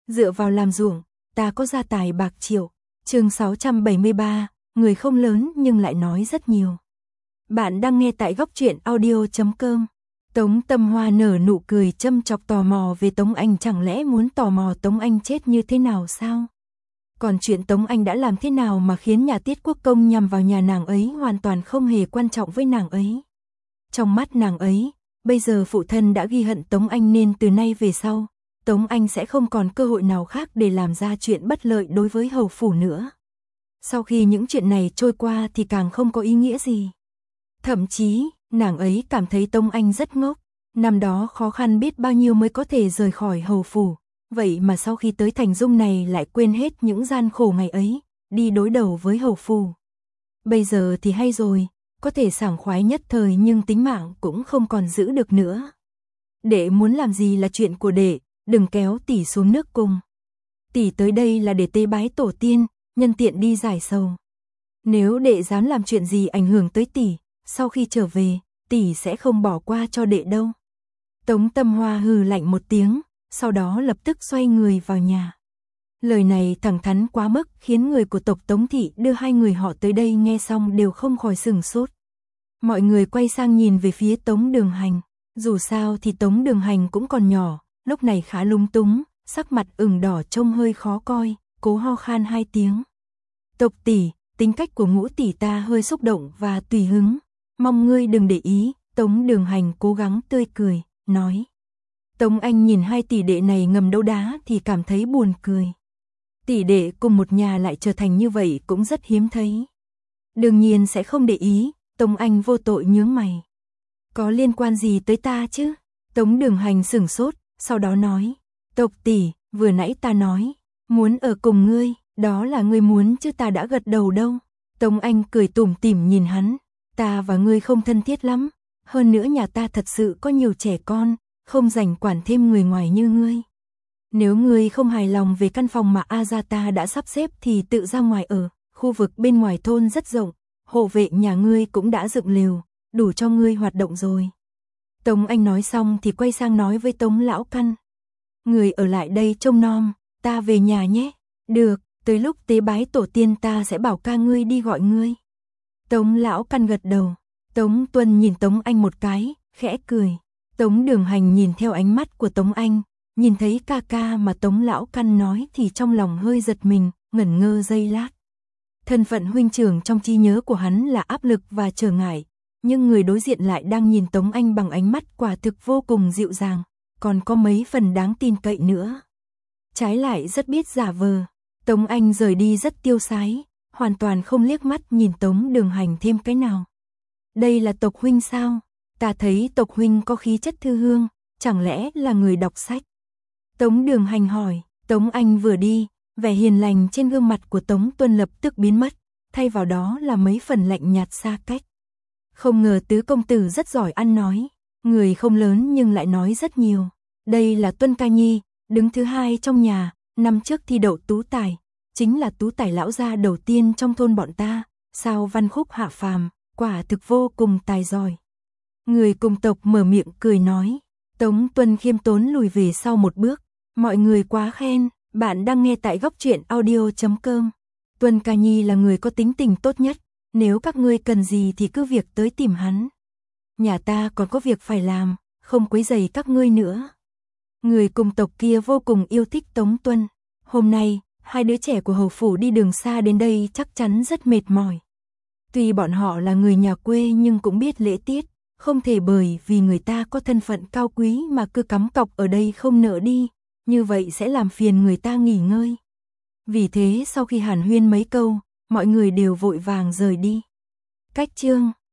dựa vào làm ruộng, ta có gia tài bạc triệu. Chương 673, người không lớn nhưng lại nói rất nhiều. Bạn đang nghe tại góc truyện audio.com. Tống Tâm Hoa nở nụ cười châm chọc tò mò về Tống Anh, chẳng lẽ muốn tò mò Tống Anh chết như thế nào sao? Còn chuyện Tống Anh đã làm thế nào mà khiến nhà Tiết Quốc Công nhằm vào nhà nàng ấy hoàn toàn không hề quan trọng với nàng ấy. Trong mắt nàng ấy, bây giờ phụ thân đã ghi hận Tống Anh nên từ nay về sau, Tống Anh sẽ không còn cơ hội nào khác để làm ra chuyện bất lợi đối với hầu phủ nữa. Sau khi những chuyện này trôi qua thì càng không có ý nghĩa gì. Thậm chí, nàng ấy cảm thấy Tống Anh rất ngốc, năm đó khó khăn biết bao nhiêu mới có thể rời khỏi hầu phủ, vậy mà sau khi tới Thành Dung này lại quên hết những gian khổ ngày ấy, đi đối đầu với hầu phủ. Bây giờ thì hay rồi, có thể sảng khoái nhất thời nhưng tính mạng cũng không còn giữ được nữa. Đệ muốn làm gì là chuyện của đệ, đừng kéo tỷ xuống nước cùng. Tỷ tới đây là để tế bái tổ tiên, nhân tiện đi giải sầu. Nếu đệ dám làm chuyện gì ảnh hưởng tới tỷ, sau khi trở về, tỷ sẽ không bỏ qua cho đệ đâu. Tống Tâm Hoa hừ lạnh một tiếng, sau đó lập tức xoay người vào nhà. Lời này thẳng thắn quá mức khiến người của tộc Tống Thị đưa hai người họ tới đây nghe xong đều không khỏi sửng sốt. Mọi người quay sang nhìn về phía Tống Đường Hành. Dù sao thì Tống Đường Hành cũng còn nhỏ, lúc này khá lung túng, sắc mặt ửng đỏ trông hơi khó coi, cố ho khan hai tiếng. Tộc tỷ, tính cách của Ngũ tỷ ta hơi xúc động và tùy hứng, mong ngươi đừng để ý. Tống Đường Hành cố gắng tươi cười, nói. Tống Anh nhìn hai tỷ đệ này ngầm đấu đá thì cảm thấy buồn cười. Tỷ đệ cùng một nhà lại trở thành như vậy cũng rất hiếm thấy. Đương nhiên sẽ không để ý. Tống Anh vô tội nhướng mày. Có liên quan gì tới ta chứ? Tống Đường Hành sửng sốt, sau đó nói. Tộc tỷ, vừa nãy ta nói, muốn ở cùng ngươi, đó là ngươi muốn chứ ta đã gật đầu đâu. Tống Anh cười tủm tỉm nhìn hắn. Ta và ngươi không thân thiết lắm. Hơn nữa nhà ta thật sự có nhiều trẻ con, không rảnh quản thêm người ngoài như ngươi. Nếu ngươi không hài lòng về căn phòng mà A gia ta đã sắp xếp thì tự ra ngoài ở, khu vực bên ngoài thôn rất rộng, hộ vệ nhà ngươi cũng đã dựng lều, đủ cho ngươi hoạt động rồi. Tống Anh nói xong thì quay sang nói với Tống Lão Căn. Người ở lại đây trông nom, ta về nhà nhé. Được, tới lúc tế bái tổ tiên ta sẽ bảo ca ngươi đi gọi ngươi. Tống Lão Căn gật đầu. Tống Tuân nhìn Tống Anh một cái, khẽ cười. Tống Đường Hành nhìn theo ánh mắt của Tống Anh, nhìn thấy ca ca mà Tống Lão Căn nói thì trong lòng hơi giật mình, ngẩn ngơ giây lát. Thân phận huynh trưởng trong trí nhớ của hắn là áp lực và trở ngại, nhưng người đối diện lại đang nhìn Tống Anh bằng ánh mắt quả thực vô cùng dịu dàng, còn có mấy phần đáng tin cậy nữa. Trái lại rất biết giả vờ. Tống Anh rời đi rất tiêu sái, hoàn toàn không liếc mắt nhìn Tống Đường Hành thêm cái nào. Đây là tộc huynh sao? Ta thấy tộc huynh có khí chất thư hương, chẳng lẽ là người đọc sách? Tống Đường Hành hỏi. Tống Anh vừa đi, vẻ hiền lành trên gương mặt của Tống Tuân lập tức biến mất, thay vào đó là mấy phần lạnh nhạt xa cách. Không ngờ tứ công tử rất giỏi ăn nói, người không lớn nhưng lại nói rất nhiều. Đây là Tuân Ca Nhi, đứng thứ hai trong nhà, năm trước thi đậu tú tài, chính là tú tài lão gia đầu tiên trong thôn bọn ta, sao văn khúc hạ phàm, quả thực vô cùng tài giỏi. Người cùng tộc mở miệng cười nói. Tống Tuân khiêm tốn lùi về sau một bước. Mọi người quá khen. Bạn đang nghe tại góc truyện audio.com. Tuân Ca Nhi là người có tính tình tốt nhất, nếu các ngươi cần gì thì cứ việc tới tìm hắn. Nhà ta còn có việc phải làm, không quấy rầy các ngươi nữa. Người cùng tộc kia vô cùng yêu thích Tống Tuân. Hôm nay, hai đứa trẻ của hầu phủ đi đường xa đến đây chắc chắn rất mệt mỏi. Tuy bọn họ là người nhà quê nhưng cũng biết lễ tiết, không thể bởi vì người ta có thân phận cao quý mà cứ cắm cọc ở đây không nỡ đi, như vậy sẽ làm phiền người ta nghỉ ngơi. Vì thế sau khi hàn huyên mấy câu, mọi người đều vội vàng rời đi. Cách chương